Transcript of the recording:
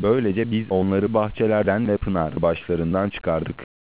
Böylece biz onları bahçelerden ve pınar başlarından çıkardık.